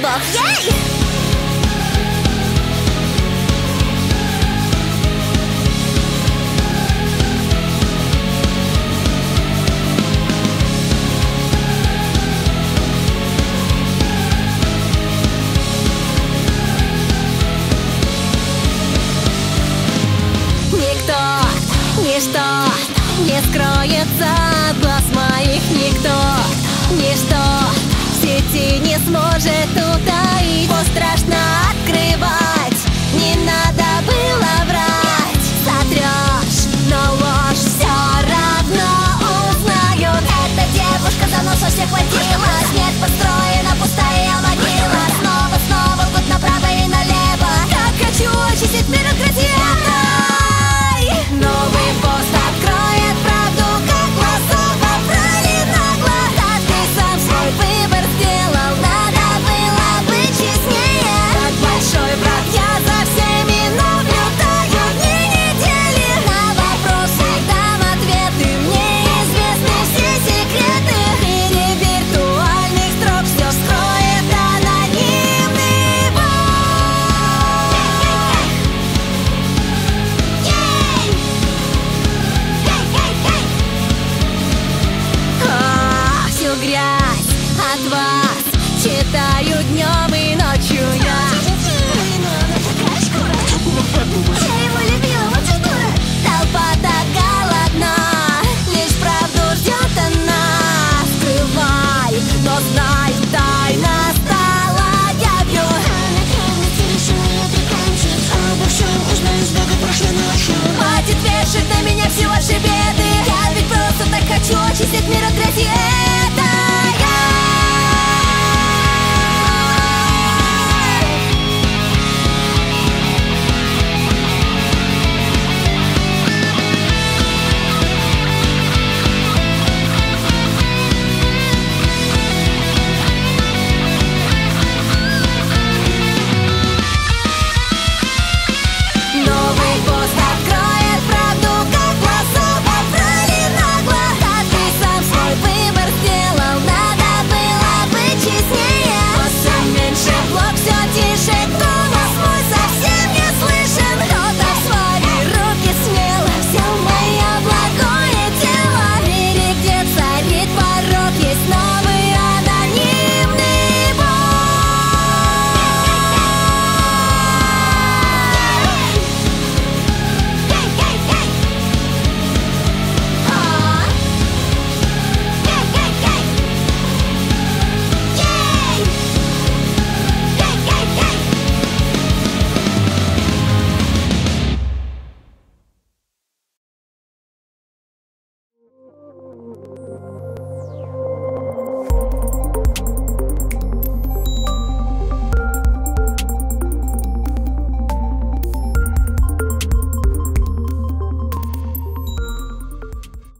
Бог. Ей! Ничто не скроется от глаз моих, никто, ничто в сети не сможет утаить. Его страшно открывать, не надо было врать. Сотрешь, но ложь все равно узнают. Эта девушка за нос во всех хватила. Снег построена пустая могила. Снова лгут направо и налево. Как хочу очистить мир от грязья. Новый пост откроет правду, как лосо попрали нагло. Да ты сам свой выбор сделал, надо было быть честнее. Как большой брат я за всеми наблюдаю дни, недели. На вопросы дам ответы, мне известны все секреты. В мире виртуальных строк все скроет анонимный бог. Всю грязь от вас читаю днем и ночью я. Я его любила, вот же дура. Толпа так голодна, лишь правду ждет она. Скрывай, но знай, тайна стала явью. Хватит вешать на меня все ваши беды. Я ведь просто так хочу очистить мир от грязи.